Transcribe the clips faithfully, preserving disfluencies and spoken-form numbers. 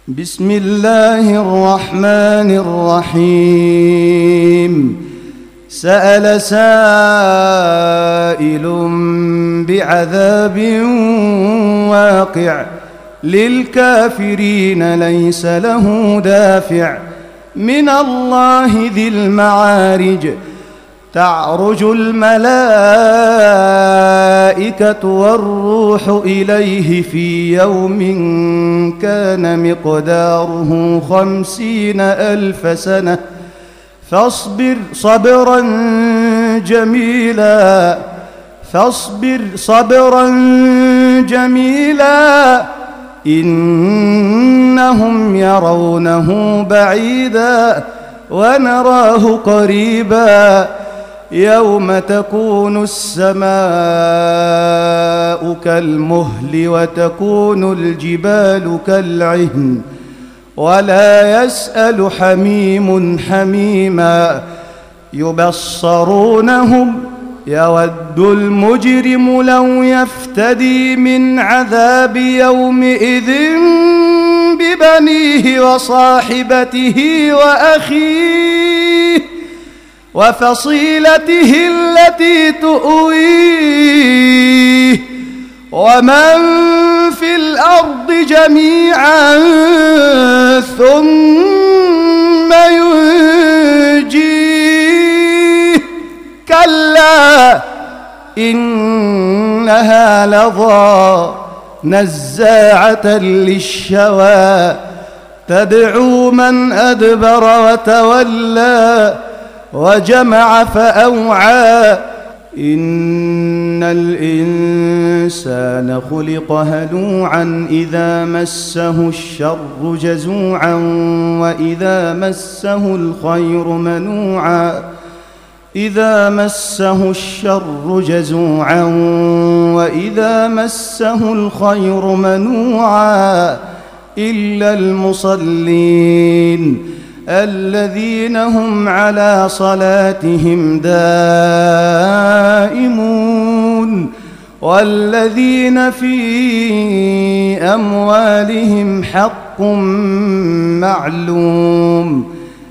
بسم الله الرحمن الرحيم. سأل سائل بعذاب واقع للكافرين ليس له دافع من الله ذي المعارج. تعرج الملائكة والروح إليه في يوم كان مقداره خمسين ألف سنة فاصبر صبرا جميلا فاصبر صبرا جميلا إنهم يرونه بعيدا ونراه قريبا. يوم تكون السماء كالمهل وتكون الجبال كالعهن ولا يسأل حميم حميما. يبصرونهم يود المجرم لو يفتدي من عذاب يومئذ ببنيه وصاحبته وأخيه وفصيلته التي تؤويه ومن في الأرض جميعا ثم ينجيه. كلا إنها لظى نزاعة للشوى تدعو من أدبر وتولى وجمع فأوعى. إن الإنسان خلق هلوعا إذا مسه الشر جزوعا وإذا مسه الخير منوعا إذا مسه الشر جزوعا وإذا مسه الخير منوعا إلا المصلين الذين هم على صلاتهم دائمون والذين في أموالهم حق معلوم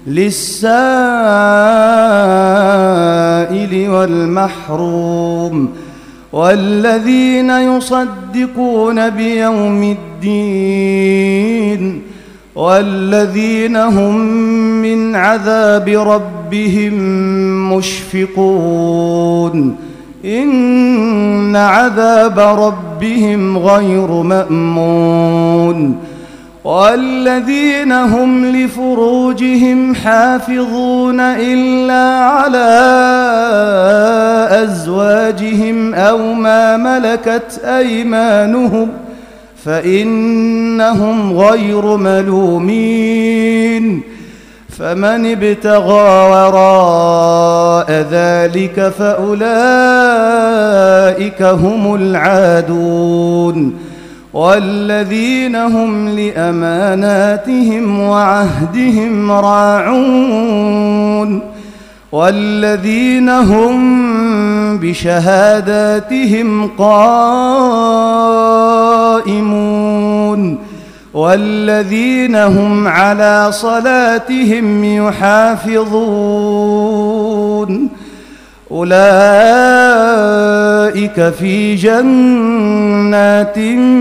للسائل والمحروم والذين يصدقون بيوم الدين والذين هم من عذاب ربهم مشفقون. إن عذاب ربهم غير مأمون. والذين هم لفروجهم حافظون إلا على أزواجهم أو ما ملكت أيمانهم فإنهم غير ملومين. فمن ابتغى وراء ذلك فأولئك هم العادون. والذين هم لأماناتهم وعهدهم راعون والذين هم بشهاداتهم قائمون والذين هم على صلاتهم يحافظون. أولئك في جنات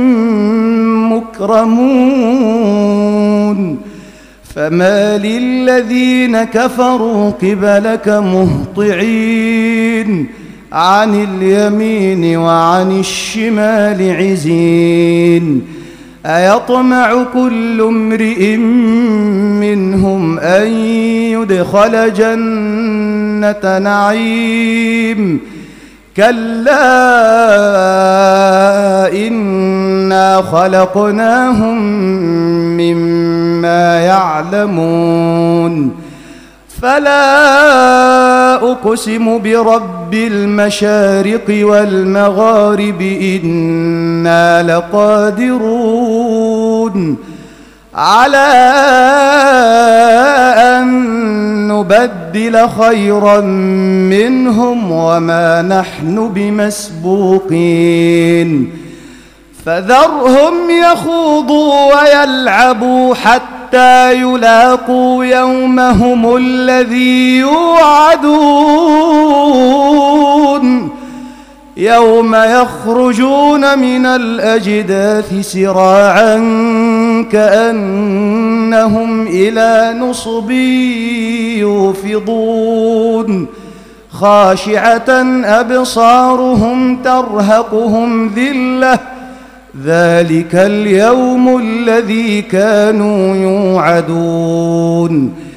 مكرمون. فما للذين كفروا قبلك مهطعين عن اليمين وعن الشمال عزين. أيطمع كل امرئ منهم أن يدخل جنة نعيم. كلا إنا خلقناهم مما يعلمون. فلا أقسم برب المشارق والمغارب إنا لقادرون على أن نبدل خيرا منهم وما نحن بمسبوقين. فذرهم يخوضوا ويلعبوا حتى يلاقوا يومهم الذي يوعدون يوم يخرجون من الأجداث سراعا كأنهم إلى نصب يوفضون خاشعة أبصارهم ترهقهم ذلة ذلك اليوم الذي كانوا يوعدون